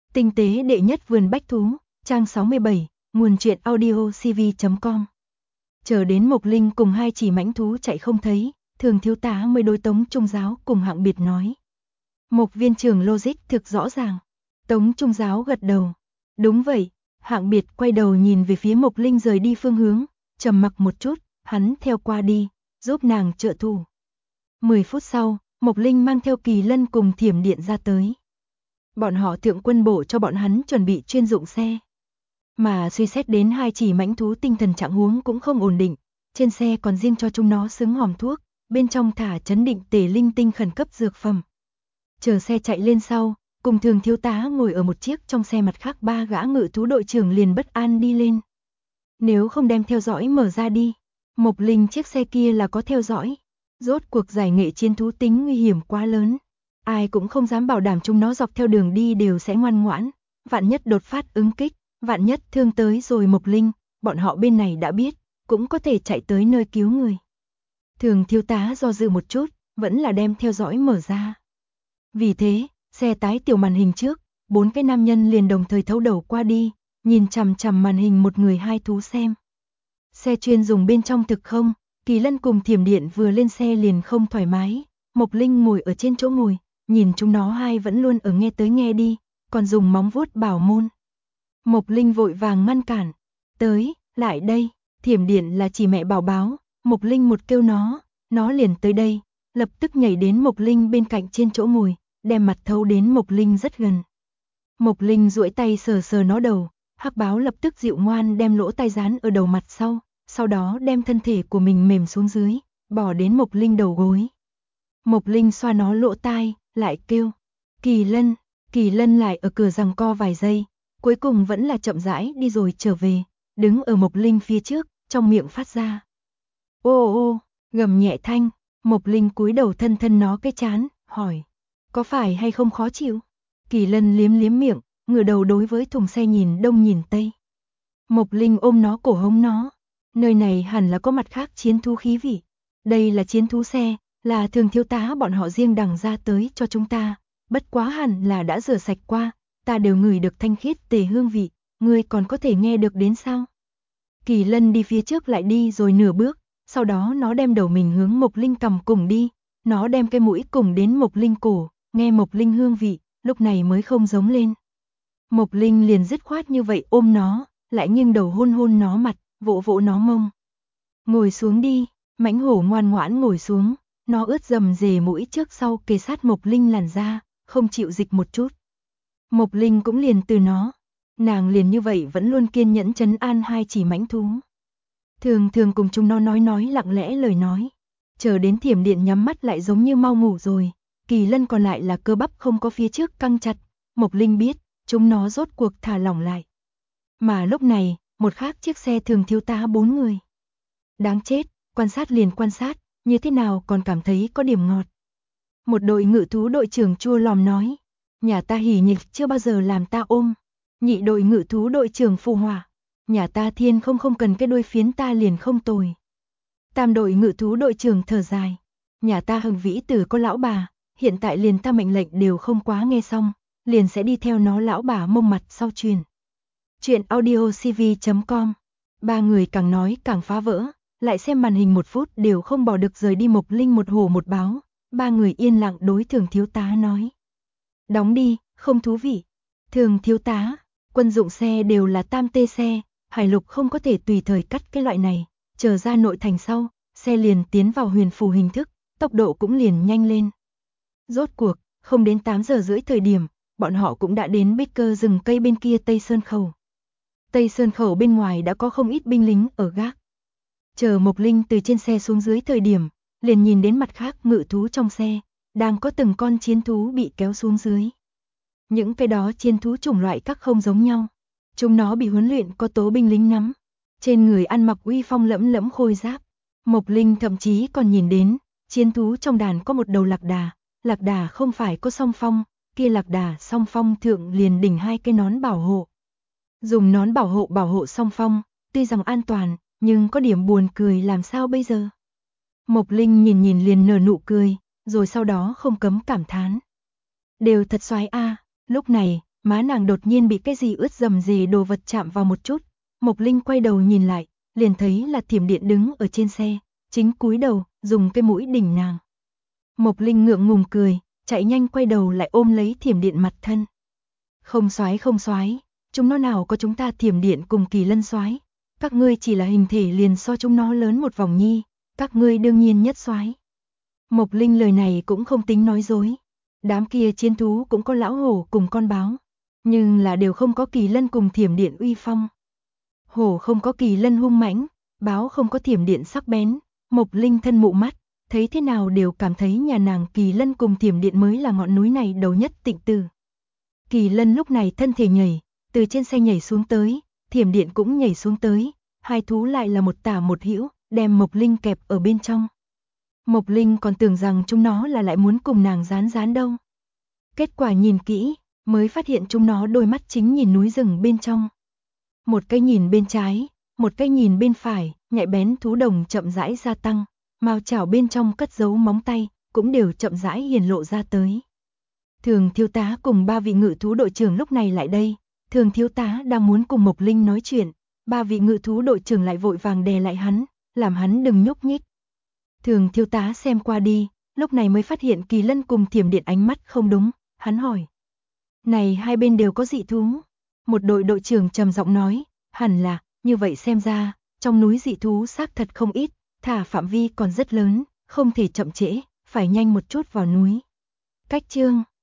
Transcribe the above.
Tinh tế đệ nhất vườn bách thú, trang 67, nguồn truyện audio cv.com. Chờ đến Mộc Linh cùng hai chỉ mãnh thú chạy không thấy, Thường thiếu tá mới đối Tống Trung Giáo cùng Hạng Biệt nói. Mộc viên trưởng logic thực rõ ràng. Tống Trung Giáo gật đầu. Đúng vậy. Hạng Biệt quay đầu nhìn về phía Mộc Linh rời đi phương hướng, trầm mặc một chút, hắn theo qua đi, giúp nàng trợ thủ. 10 phút sau, Mộc Linh mang theo Kỳ Lân cùng Thiểm Điện ra tới. Bọn họ thượng quân bộ cho bọn hắn chuẩn bị chuyên dụng xe. Mà suy xét đến hai chỉ mãnh thú tinh thần trạng huống cũng không ổn định, trên xe còn riêng cho chúng nó xứng hòm thuốc, bên trong thả chấn định tề linh tinh khẩn cấp dược phẩm. Chờ xe chạy lên sau, cùng Thường thiếu tá ngồi ở một chiếc trong xe, mặt khác ba gã ngự thú đội trưởng liền bất an đi lên. Nếu không đem theo dõi mở ra đi. Mộc Linh chiếc xe kia là có theo dõi. Rốt cuộc giải nghệ chiến thú tính nguy hiểm quá lớn. Ai cũng không dám bảo đảm chúng nó dọc theo đường đi đều sẽ ngoan ngoãn. Vạn nhất đột phát ứng kích, vạn nhất thương tới rồi Mộc Linh, bọn họ bên này đã biết, cũng có thể chạy tới nơi cứu người. Thường thiếu tá do dự một chút, vẫn là đem theo dõi mở ra. Vì thế, xe tái tiểu màn hình trước, 4 cái nam nhân liền đồng thời thấu đầu qua đi, nhìn chằm chằm màn hình một người hai thú xem. Xe chuyên dùng bên trong thực không, Kỳ Lân cùng Thiểm Điện vừa lên xe liền không thoải mái, Mộc Linh ngồi ở trên chỗ ngồi, nhìn chúng nó hai vẫn luôn ở nghe tới nghe đi, còn dùng móng vuốt bảo môn. Mộc Linh vội vàng ngăn cản, tới, lại đây, Thiểm Điện là chỉ mẹ bảo báo, Mộc Linh một kêu nó liền tới đây, lập tức nhảy đến Mộc Linh bên cạnh trên chỗ ngồi, đem mặt thấu đến Mộc Linh rất gần. Mộc Linh duỗi tay sờ sờ nó đầu, Hắc Báo lập tức dịu ngoan đem lỗ tai dán ở đầu mặt sau đó đem thân thể của mình mềm xuống dưới, bỏ đến Mộc Linh đầu gối. Mộc Linh xoa nó lỗ tai, lại kêu, Kỳ Lân lại ở cửa giằng co vài giây, cuối cùng vẫn là chậm rãi đi rồi trở về, đứng ở Mộc Linh phía trước, trong miệng phát ra. Ô ô, gầm nhẹ thanh, Mộc Linh cúi đầu thân thân nó cái trán, hỏi, có phải hay không khó chịu? Kỳ Lân liếm liếm miệng, ngửa đầu đối với thùng xe nhìn đông nhìn tây. Mộc Linh ôm nó cổ hống nó, nơi này hẳn là có mặt khác chiến thú khí vị. Đây là chiến thú xe, là Thường thiếu tá bọn họ riêng đằng ra tới cho chúng ta, bất quá hẳn là đã rửa sạch qua, ta đều ngửi được thanh khiết tề hương vị, ngươi còn có thể nghe được đến sao? Kỳ Lân đi phía trước lại đi rồi nửa bước, sau đó nó đem đầu mình hướng Mộc Linh cầm cùng đi, nó đem cái mũi cùng đến Mộc Linh cổ, nghe Mộc Linh hương vị, lúc này mới không giống lên. Mộc Linh liền dứt khoát như vậy ôm nó, lại nghiêng đầu hôn hôn nó mặt, vỗ vỗ nó mông. Ngồi xuống đi, mãnh hổ ngoan ngoãn ngồi xuống, nó ướt dầm dề mũi trước sau kề sát Mộc Linh làn da, không chịu dịch một chút. Mộc Linh cũng liền từ nó, nàng liền như vậy vẫn luôn kiên nhẫn trấn an hai chỉ mãnh thú. Thường thường cùng chúng nó nói lặng lẽ lời nói, chờ đến Thiểm Điện nhắm mắt lại giống như mau ngủ rồi, Kỳ Lân còn lại là cơ bắp không có phía trước căng chặt, Mộc Linh biết, chúng nó rốt cuộc thả lỏng lại. Mà lúc này, một khác chiếc xe Thường thiếu tá 4 người. Đáng chết, quan sát liền quan sát, như thế nào còn cảm thấy có điểm ngọt. Một đội ngự thú đội trưởng chua lòm nói, nhà ta hỉ nhịch chưa bao giờ làm ta ôm. Nhị đội ngự thú đội trưởng phù hỏa, nhà ta thiên không cần cái đuôi phiến ta liền không tồi. Tam đội ngự thú đội trưởng thở dài, nhà ta Hưng Vĩ Tử có lão bà, hiện tại liền ta mệnh lệnh đều không quá nghe xong, liền sẽ đi theo nó lão bà mông mặt sau truyền. Chuyện audio cv.com. Ba người càng nói càng phá vỡ, lại xem màn hình 1 phút đều không bỏ được rời đi Mộc Linh một hổ một báo, ba người yên lặng đối Thường thiếu tá nói. Đóng đi, không thú vị. Thường thiếu tá, quân dụng xe đều là tam tê xe, Hải Lục không có thể tùy thời cắt cái loại này, chờ ra nội thành sau, xe liền tiến vào huyền phù hình thức, tốc độ cũng liền nhanh lên. Rốt cuộc, không đến 8 giờ rưỡi thời điểm, bọn họ cũng đã đến Baker rừng cây bên kia Tây Sơn Khẩu. Tây Sơn Khẩu bên ngoài đã có không ít binh lính ở gác. Chờ Mộc Linh từ trên xe xuống dưới thời điểm, liền nhìn đến mặt khác ngự thú trong xe, đang có từng con chiến thú bị kéo xuống dưới. Những cái đó chiến thú chủng loại các không giống nhau. Chúng nó bị huấn luyện có tố binh lính nắm, trên người ăn mặc uy phong lẫm lẫm khôi giáp. Mộc Linh thậm chí còn nhìn đến, chiến thú trong đàn có một đầu lạc đà không phải có song phong, kia lạc đà song phong thượng liền đỉnh 2 cái nón bảo hộ. Dùng nón bảo hộ song phong, tuy rằng an toàn, nhưng có điểm buồn cười làm sao bây giờ. Mộc Linh nhìn liền nở nụ cười, rồi sau đó không cấm cảm thán. Đều thật xoái a. Lúc này, má nàng đột nhiên bị cái gì ướt rầm rề đồ vật chạm vào một chút. Mộc Linh quay đầu nhìn lại, liền thấy là Thiểm Điện đứng ở trên xe, chính cúi đầu, dùng cái mũi đỉnh nàng. Mộc Linh ngượng ngùng cười, chạy nhanh quay đầu lại ôm lấy Thiểm Điện mặt thân. Không soái, chúng nó nào có chúng ta Thiểm Điện cùng Kỳ Lân soái, các ngươi chỉ là hình thể liền so chúng nó lớn một vòng nhi, các ngươi đương nhiên nhất soái. Mộc Linh lời này cũng không tính nói dối. Đám kia chiến thú cũng có lão hổ cùng con báo, nhưng là đều không có Kỳ Lân cùng Thiểm Điện uy phong. Hổ không có Kỳ Lân hung mãnh, báo không có Thiểm Điện sắc bén. Mộc Linh thân mụ mắt, thấy thế nào đều cảm thấy nhà nàng Kỳ Lân cùng Thiểm Điện mới là ngọn núi này đầu nhất tịnh từ. Kỳ Lân lúc này thân thể nhảy, từ trên xe nhảy xuống tới, Thiểm Điện cũng nhảy xuống tới, hai thú lại là một tả một hữu, đem Mộc Linh kẹp ở bên trong. Mộc Linh còn tưởng rằng chúng nó là lại muốn cùng nàng gián đâu. Kết quả nhìn kỹ, mới phát hiện chúng nó đôi mắt chính nhìn núi rừng bên trong. Một cái nhìn bên trái, một cái nhìn bên phải, nhạy bén thú đồng chậm rãi gia tăng, mao chảo bên trong cất giấu móng tay, cũng đều chậm rãi hiển lộ ra tới. Thường thiếu tá cùng 3 vị ngự thú đội trưởng lúc này lại đây, thường thiếu tá đang muốn cùng Mộc Linh nói chuyện, 3 vị ngự thú đội trưởng lại vội vàng đè lại hắn, làm hắn đừng nhúc nhích. Thường thiếu tá xem qua đi, lúc này mới phát hiện Kỳ Lân cùng Thiểm Điện ánh mắt không đúng, hắn hỏi. Này hai bên đều có dị thú. Một đội đội trưởng trầm giọng nói, hẳn là, như vậy xem ra, trong núi dị thú xác thật không ít, thả phạm vi còn rất lớn, không thể chậm trễ, phải nhanh một chút vào núi. Cách chương